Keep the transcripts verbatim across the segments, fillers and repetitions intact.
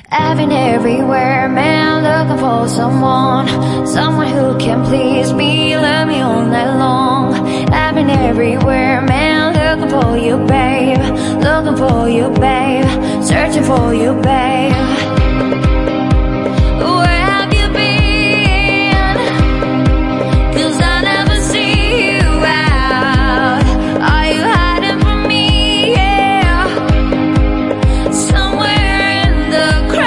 I've been everywhere, man, looking for someone, someone who can please me, love me all night long. I've been everywhere, man, looking for you, babe, looking for you, babe, searching for you, babe. Where have you been? 'Cause I never see you out. Are you hiding from me? Yeah, somewhere in the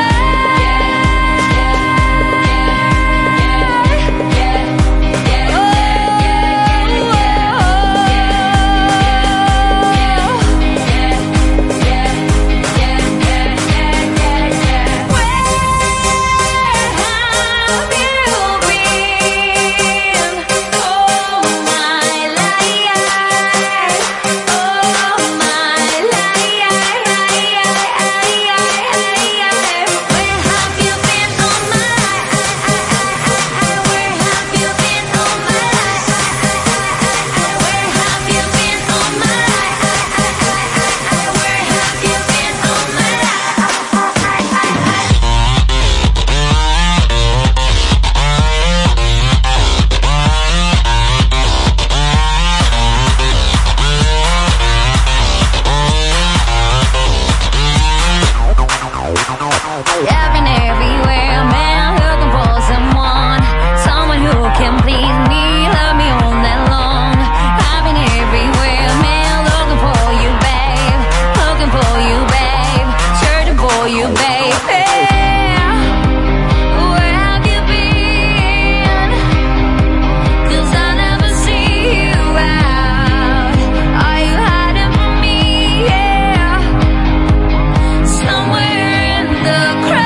I've been everywhere, man, looking for someone, someone who can please me, love me all night long. I've been everywhere, man, looking for you, babe, looking for you, babe, searching for you, babe. Where have you been? 'Cause I never see you out. Are you hiding from me? Yeah, somewhere in the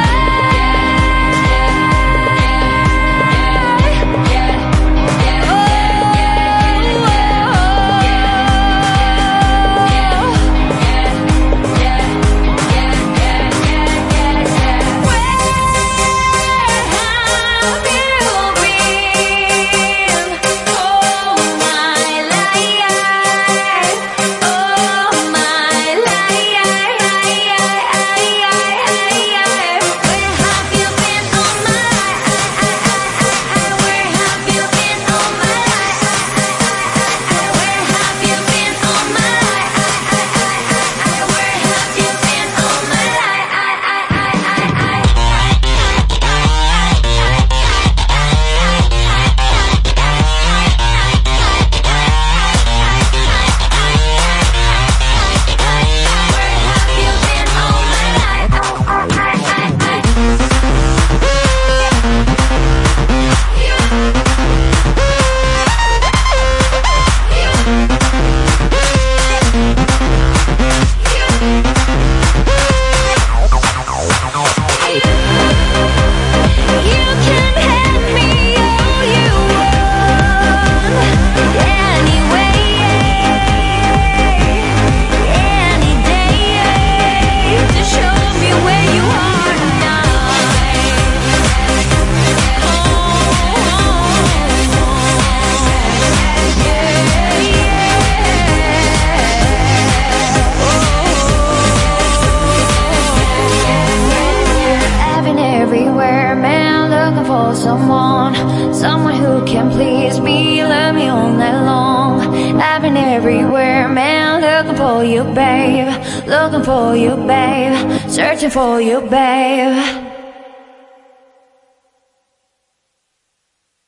everywhere, man, looking for someone, someone who can please me, love me all night long. I've been everywhere, man, looking for you, babe, looking for you, babe, searching for you, babe.